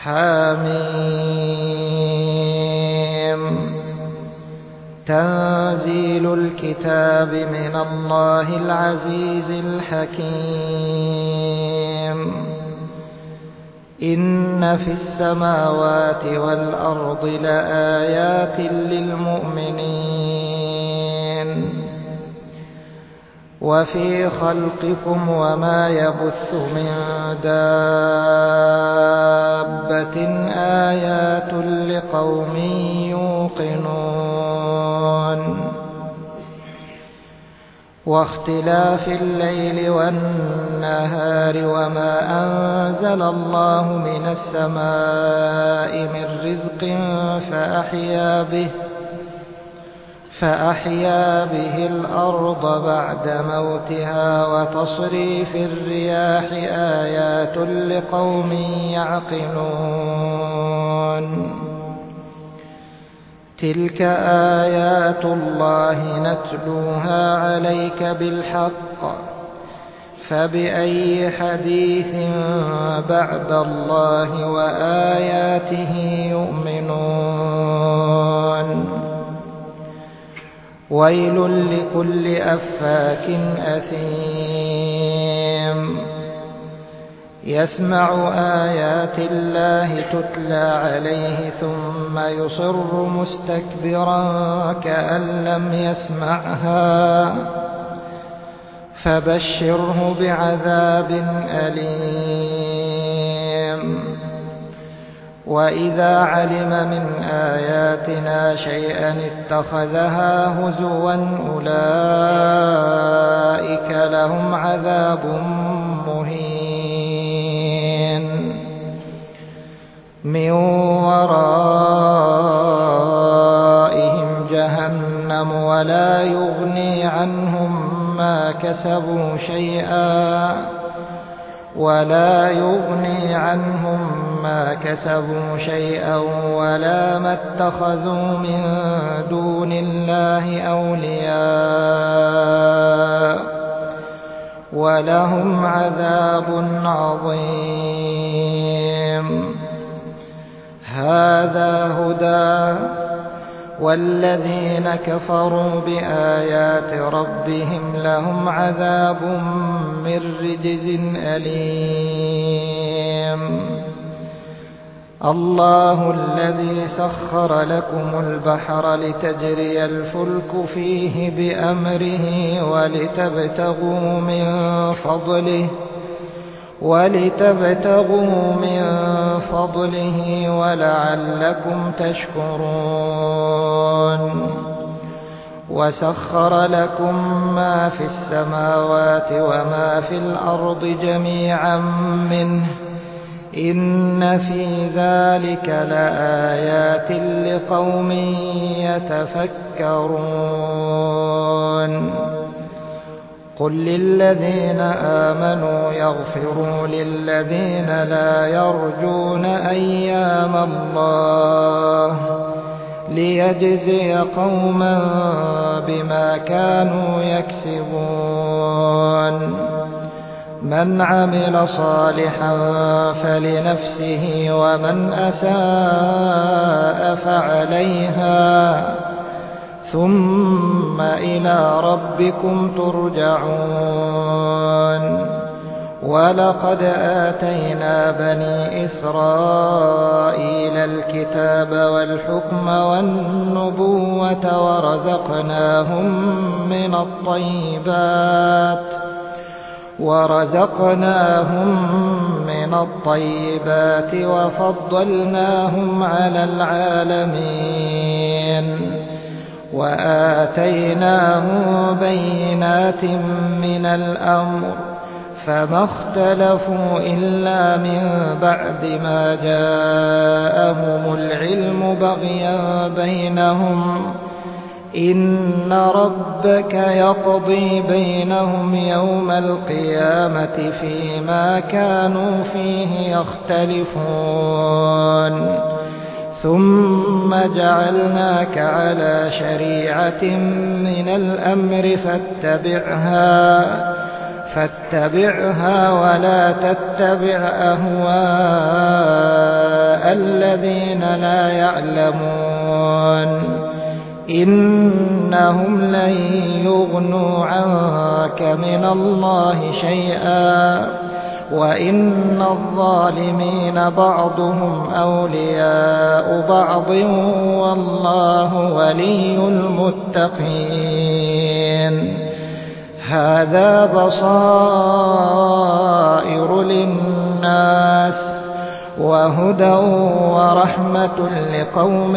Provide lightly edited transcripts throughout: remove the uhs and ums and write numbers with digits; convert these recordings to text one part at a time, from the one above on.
حميم. تنزيل الكتاب من الله العزيز الحكيم. إن في السماوات والأرض لآيات للمؤمنين وفي خلقكم وما يبث من دابة آيات لقوم يوقنون. واختلاف الليل والنهار وما أنزل الله من السماء من رزق فأحيا به الأرض بعد موتها وتصريف الرياح آيات لقوم يعقلون. تلك آيات الله نتلوها عليك بالحق فبأي حديث بعد الله وآياته يؤمنون. ويل لكل أفاك أثيم يسمع آيات الله تتلى عليه ثم يصر مستكبرا كأن لم يسمعها فبشره بعذاب أليم. وإذا علم من آياتنا شيئا اتخذها هزوا أولئك لهم عذاب مهين من ورائهم جهنم ولا يغني عنهم ما كسبوا شيئا ولا ما اتخذوا من دون الله أولياء ولهم عذاب عظيم. هذا هدى والذين كفروا بآيات ربهم لهم عذاب من رجز أليم. الله الذي سخر لكم البحر لتجري الفلك فيه بأمره ولتبتغوا من فضله ولعلكم تشكرون. وسخر لكم ما في السماوات وما في الأرض جميعا منه إن في ذلك لآيات لقوم يتفكرون. قل للذين آمنوا يغفروا للذين لا يرجون أيام الله ليجزي قوما بما كانوا يكسبون. من عمل صالحا فلنفسه ومن أساء فعليها ثم إلى ربكم ترجعون. ولقد آتينا بني إسرائيل الكتاب والحكم والنبوة ورزقناهم من الطيبات وفضلناهم على العالمين وآتيناهم بينات من الأمر فما اختلفوا إلا من بعد ما جاءهم العلم بغيا بينهم إن ربك يقضي بينهم يوم القيامة فيما كانوا فيه يختلفون ثم جعلناك على شريعة من الأمر فاتبعها ولا تتبع أهواء الذين لا يعلمون إنهم لن يغنوا عنك من الله شيئا وإن الظالمين بعضهم أولياء بعض والله ولي المتقين هذا بصائر للناس وهدى ورحمة لقوم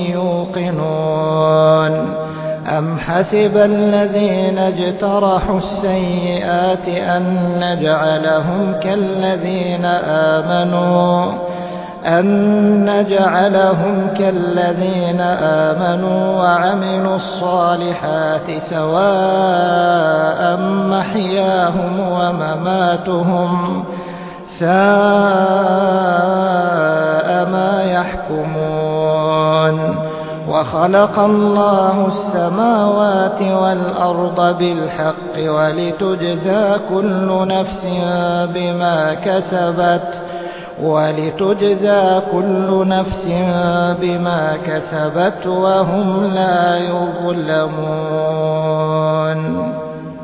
يوقنون أم حسب الذين اجترحوا السيئات أن نجعلهم كالذين آمنوا وعملوا الصالحات سواء محياهم ومماتهم ساء ما يحكمون وخلق الله السماوات والأرض بالحق ولتجزى كل نفس بما كسبت وهم لا يظلمون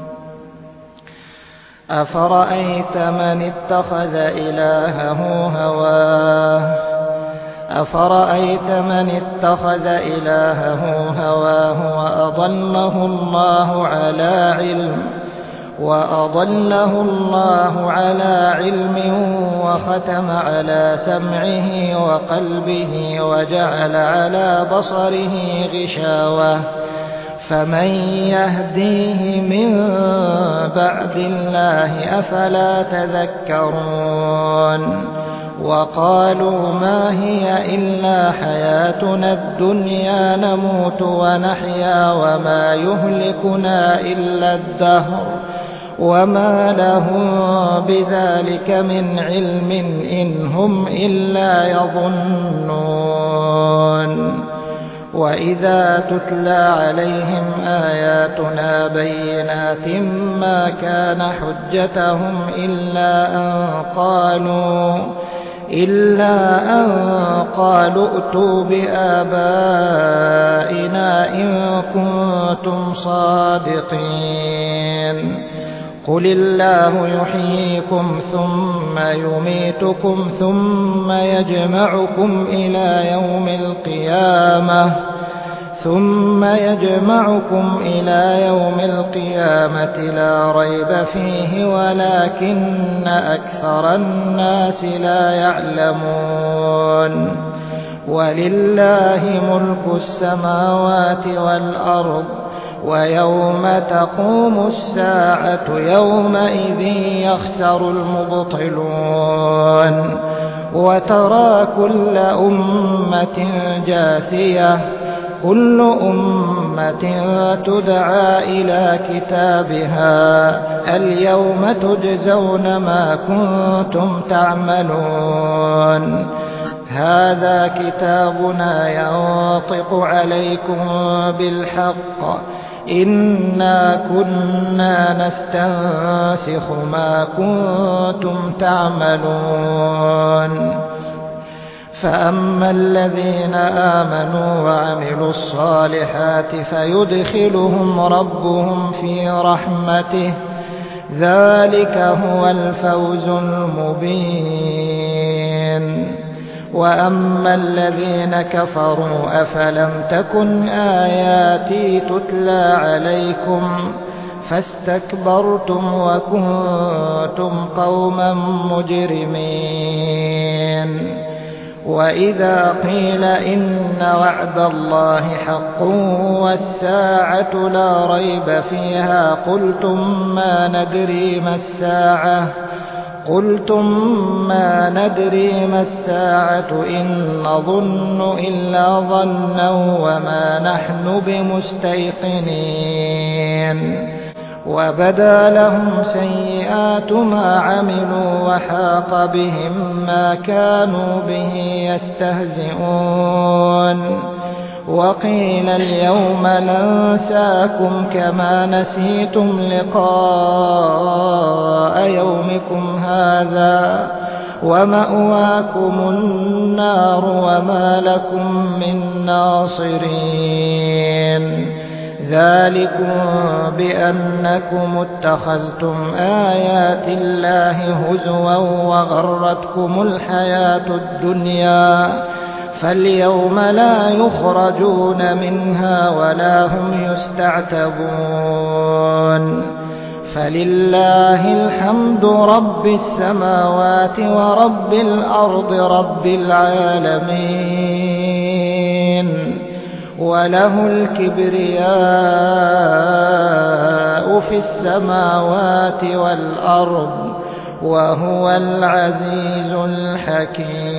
أفرأيت من اتخذ إلهه هواه وأضله الله على علم وختم على سمعه وقلبه وجعل على بصره غشاوة فمن يهديه من بعد الله أفلا تذكرون وقالوا ما هي إلا حياتنا الدنيا نموت ونحيا وما يهلكنا إلا الدهر وما لهم بذلك من علم إن هم إلا يظنون وإذا تتلى عليهم آياتنا بينات ما كان حجتهم إلا أن قالوا ائتوا بآبائنا إن كنتم صادقين قل الله يحييكم ثم يميتكم ثم يجمعكم إلى يوم القيامة لا ريب فيه ولكن أكثر الناس لا يعلمون ولله ملك السماوات والأرض ويوم تقوم الساعة يومئذ يخسر المبطلون وترى كل أمة جاثية كل أمة تدعى إلى كتابها اليوم تجزون ما كنتم تعملون هذا كتابنا ينطق عليكم بالحق إنا كنا نستنسخ ما كنتم تعملون فأما الذين آمنوا وعملوا الصالحات فيدخلهم ربهم في رحمته ذلك هو الفوز المبين وأما الذين كفروا أفلم تكن آياتي تتلى عليكم فاستكبرتم وكنتم قوما مجرمين وإذا قيل إن وعد الله حق والساعة لا ريب فيها قلتم ما ندري ما الساعة إن نظن إلا ظنا وما نحن بمستيقنين وبدا لهم سيئات ما عملوا وحاق بهم ما كانوا به يستهزئون وقيل اليوم ننساكم كما نسيتم لقاء يومكم هذا ومأواكم النار وما لكم من ناصرين ذلكم بأنكم اتخذتم آيات الله هزوا وغرتكم الحياة الدنيا فاليوم لا يخرجون منها ولا هم يستعتبون فلله الحمد رب السماوات ورب الأرض رب العالمين وله الكبرياء في السماوات والأرض وهو العزيز الحكيم.